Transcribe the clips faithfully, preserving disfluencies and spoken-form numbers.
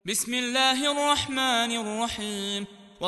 بسم الله الرحمن الرحيم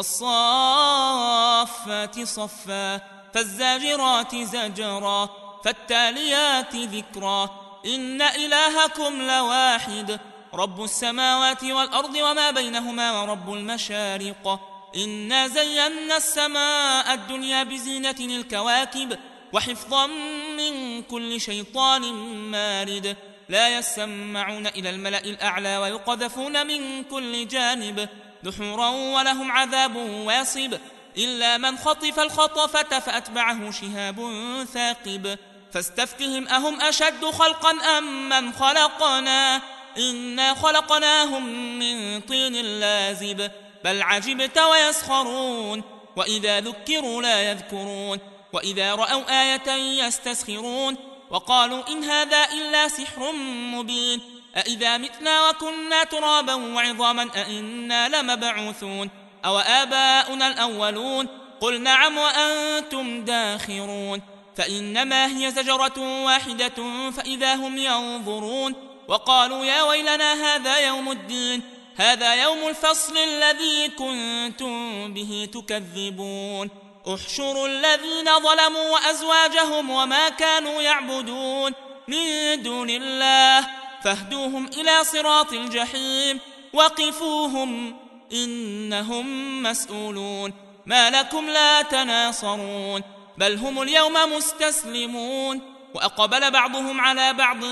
والصافات صفا فالزاجرات زجرا فالتاليات ذكرا إن إلهكم لواحد رب السماوات والأرض وما بينهما ورب المشارق إنا زينا السماء الدنيا بزينة الكواكب وحفظا من كل شيطان مارد لا يسمعون إلى الملأ الأعلى ويقذفون من كل جانب دحورا ولهم عذاب واصب إلا من خطف الخطفة فأتبعه شهاب ثاقب فاستفتهم أهم أشد خلقا أم من خلقنا إنا خلقناهم من طين لازب بل عجبت ويسخرون وإذا ذكروا لا يذكرون وإذا رأوا آية يستسخرون وقالوا إن هذا إلا سحر مبين أإذا متنا وكنا ترابا وعظاما أإنا لمبعوثون أو آباؤنا الأولون قل نعم وأنتم داخرون فإنما هي زجرة واحدة فإذا هم ينظرون وقالوا يا ويلنا هذا يوم الدين هذا يوم الفصل الذي كنتم به تكذبون احشروا الذين ظلموا وأزواجهم وما كانوا يعبدون من دون الله فاهدوهم إلى صراط الجحيم وقفوهم إنهم مسؤولون ما لكم لا تناصرون بل هم اليوم مستسلمون وأقبل بعضهم على بعض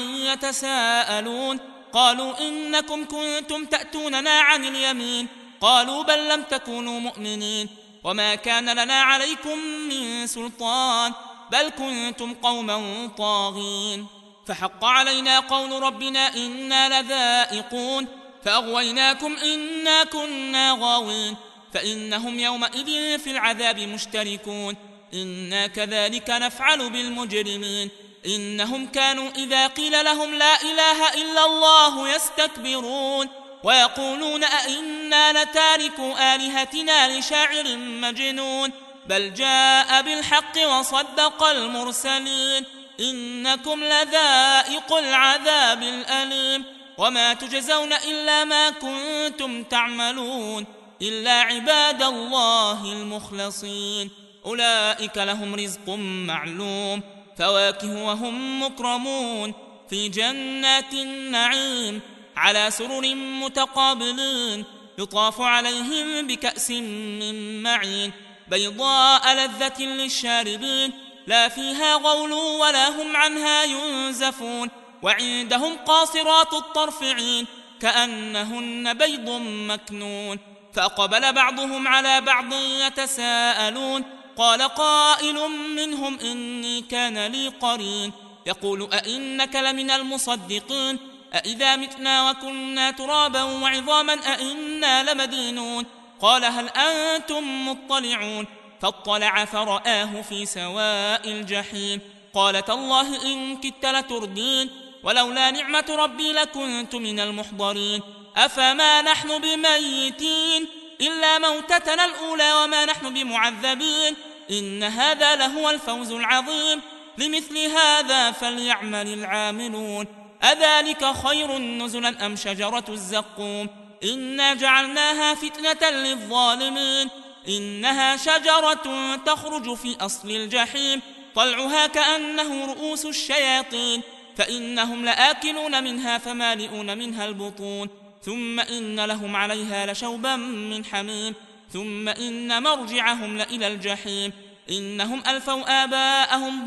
يتساءلون قالوا إنكم كنتم تأتوننا عن اليمين قالوا بل لم تكونوا مؤمنين وما كان لنا عليكم من سلطان بل كنتم قوما طاغين فحق علينا قول ربنا إنا لذائقون فأغويناكم إنا كنا غاوين فإنهم يومئذ في العذاب مشتركون إنا كذلك نفعل بالمجرمين إنهم كانوا إذا قيل لهم لا إله إلا الله يستكبرون ويقولون أئنا لتاركوا آلهتنا لشاعر مجنون بل جاء بالحق وصدق المرسلين إنكم لذائق العذاب الأليم وما تجزون إلا ما كنتم تعملون إلا عباد الله المخلصين أولئك لهم رزق معلوم فواكه وهم مكرمون في جنات النعيم على سرر متقابلين يطاف عليهم بكأس من معين بيضاء لذة للشاربين لا فيها غول ولا هم عنها ينزفون وعندهم قاصرات الطرف عين كأنهن بيض مكنون فأقبل بعضهم على بعض يتساءلون قال قائل منهم إني كان لي قرين يقول أئنك لمن المصدقين أئذا متنا وكنا ترابا وعظاما أئنا لمدينون قال هل أنتم مطلعون فاطلع فرآه في سواء الجحيم قال تالله إن كدت لتردين ولولا نعمة ربي لكنت من المحضرين أفما نحن بميتين إلا موتتنا الأولى وما نحن بمعذبين إن هذا لهو الفوز العظيم لمثل هذا فليعمل العاملون أذلك خير نزلا أم شجرة الزقوم إنا جعلناها فتنة للظالمين إنها شجرة تخرج في أصل الجحيم طلعها كأنه رؤوس الشياطين فإنهم لآكلون منها فمالئون منها البطون ثم إن لهم عليها لشوبا من حميم ثم إن مرجعهم لإلى الجحيم إنهم ألفوا آباءهم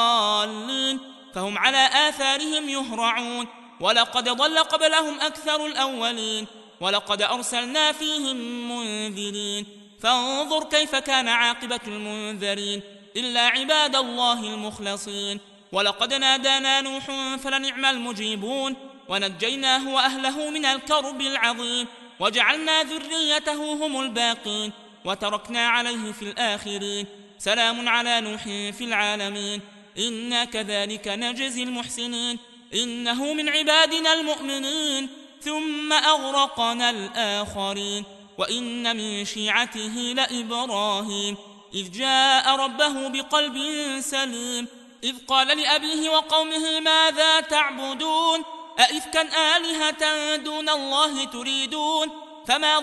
ضالين فهم على آثارهم يهرعون ولقد ضل قبلهم أكثر الأولين ولقد أرسلنا فيهم منذرين فانظر كيف كان عاقبة المنذرين إلا عباد الله المخلصين ولقد نادانا نوح فلنعم المجيبون ونجيناه وأهله من الكرب العظيم وجعلنا ذريته هم الباقين وتركنا عليه في الآخرين سلام على نوح في العالمين إنا كذلك نجزي المحسنين إنه من عبادنا المؤمنين ثم أغرقنا الآخرين وإن من شيعته لإبراهيم إذ جاء ربه بقلب سليم إذ قال لأبيه وقومه ماذا تعبدون أئفكا آلهة دون الله تريدون فما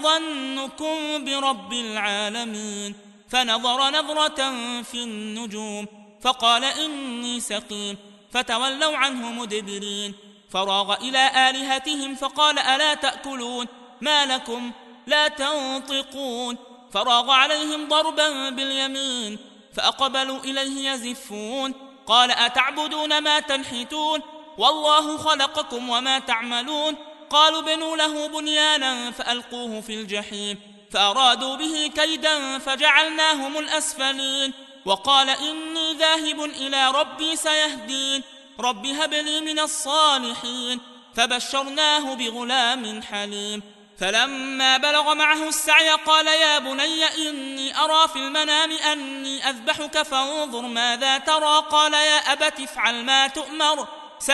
ظنكم برب العالمين فنظر نظرة في النجوم فقال إني سقيم فتولوا عنه مدبرين فراغ إلى آلهتهم فقال ألا تأكلون ما لكم لا تنطقون فراغ عليهم ضربا باليمين فأقبلوا إليه يزفون قال أتعبدون ما تنحتون والله خلقكم وما تعملون قالوا بنوا له بنيانا فألقوه في الجحيم فأرادوا به كيدا فجعلناهم الأسفلين وقال إني ذاهب إلى ربي سيهدين رب هب لي من الصالحين فبشرناه بغلام حليم فلما بلغ معه السعي قال يا بني إني أرى في المنام أني أذبحك فانظر ماذا ترى قال يا أبت افعل ما تؤمر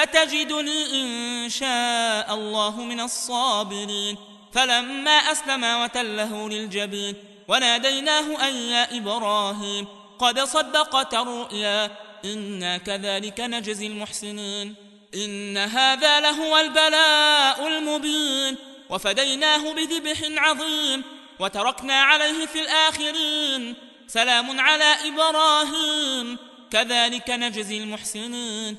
ستجدني إن شاء الله من الصابرين فلما أسلم وتله للجبين وناديناه أن يا إبراهيم قد صدقت الرؤيا إنا كذلك نجزي المحسنين إن هذا لهو البلاء المبين وفديناه بذبح عظيم وتركنا عليه في الآخرين سلام على إبراهيم كذلك نجزي المحسنين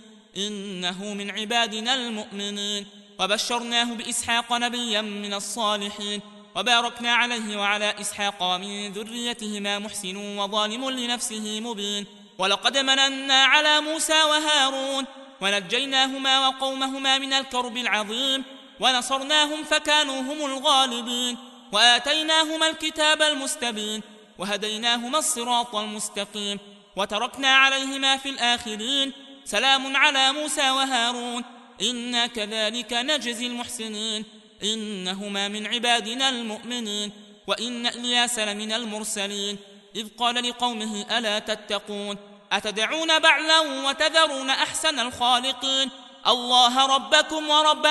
إنه من عبادنا المؤمنين وبشرناه بإسحاق نبيا من الصالحين وباركنا عليه وعلى إسحاق ومن ذريتهما محسن وظالم لنفسه مبين ولقد مننا على موسى وهارون ونجيناهما وقومهما من الكرب العظيم ونصرناهم فكانوا هم الغالبين وآتيناهما الكتاب المستبين وهديناهما الصراط المستقيم وتركنا عليهما في الآخرين سلام على موسى وهارون إنا كذلك نجزي المحسنين إنهما من عبادنا المؤمنين وإن إلياس لمن المرسلين إذ قال لقومه ألا تتقون أتدعون بعلا وتذرون أحسن الخالقين الله ربكم ورب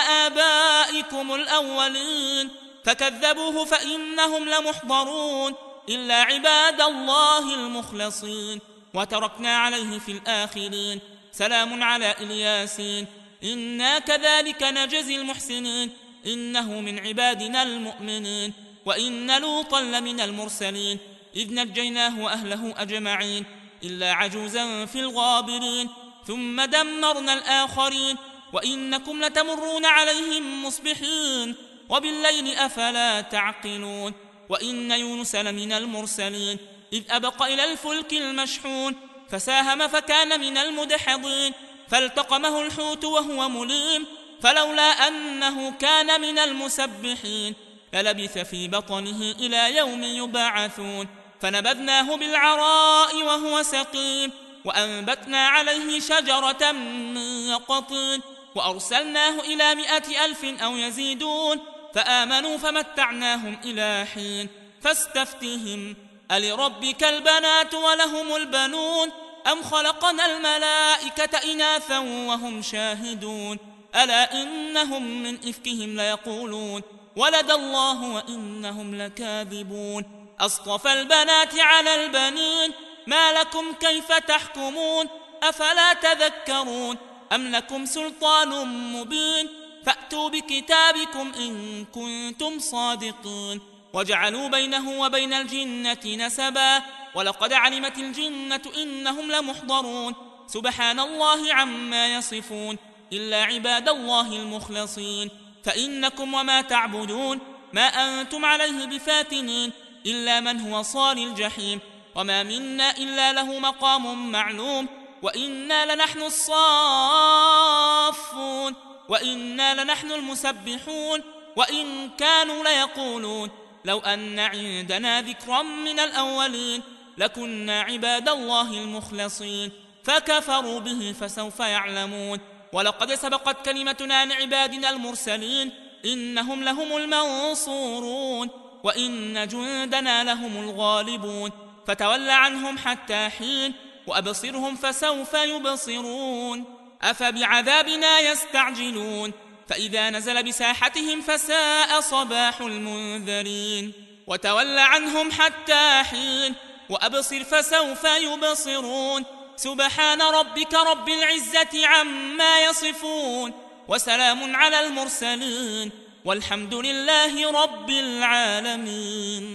آبائكم الأولين فكذبوه فإنهم لمحضرون إلا عباد الله المخلصين وتركنا عليه في الآخرين سلام على إلياسين إنا كذلك نجزي المحسنين إنه من عبادنا المؤمنين وإن لوطا لمن المرسلين إذ نجيناه وأهله أجمعين إلا عجوزا في الغابرين ثم دمرنا الآخرين وإنكم لتمرون عليهم مصبحين وبالليل أفلا تعقلون وإن يونس لمن المرسلين إذ أبق إلى الفلك المشحون فساهم فكان من المدحضين فالتقمه الحوت وهو مليم فلولا أنه كان من المسبحين للبث في بطنه إلى يوم يبعثون فنبذناه بالعراء وهو سقيم وأنبتنا عليه شجرة من يقطين وأرسلناه إلى مئة ألف أو يزيدون فآمنوا فمتعناهم إلى حين فاستفتهم ألربك البنات ولهم البنون أم خلقنا الملائكة إناثا وهم شاهدون ألا إنهم من إفكهم ليقولون ولد الله وإنهم لكاذبون أصطفى البنات على البنين ما لكم كيف تحكمون أفلا تذكرون أم لكم سلطان مبين فأتوا بكتابكم إن كنتم صادقين وجعلوا بينه وبين الجنة نسبا ولقد علمت الجنة إنهم لمحضرون سبحان الله عما يصفون إلا عباد الله المخلصين فإنكم وما تعبدون ما أنتم عليه بفاتنين إلا من هو صال الجحيم وما منا إلا له مقام معلوم وإنا لنحن الصافون وإنا لنحن المسبحون وإن كانوا ليقولون لو أن عندنا ذكرا من الأولين لكنا عباد الله المخلصين فكفروا به فسوف يعلمون ولقد سبقت كلمتنا لعبادنا المرسلين إنهم لهم المنصورون وإن جندنا لهم الغالبون فتول عنهم حتى حين وأبصرهم فسوف يبصرون أفبعذابنا يستعجلون فإذا نزل بساحتهم فساء صباح المنذرين وتول عنهم حتى حين وأبصر فسوف يبصرون سبحان ربك رب العزة عما يصفون وسلام على المرسلين والحمد لله رب العالمين.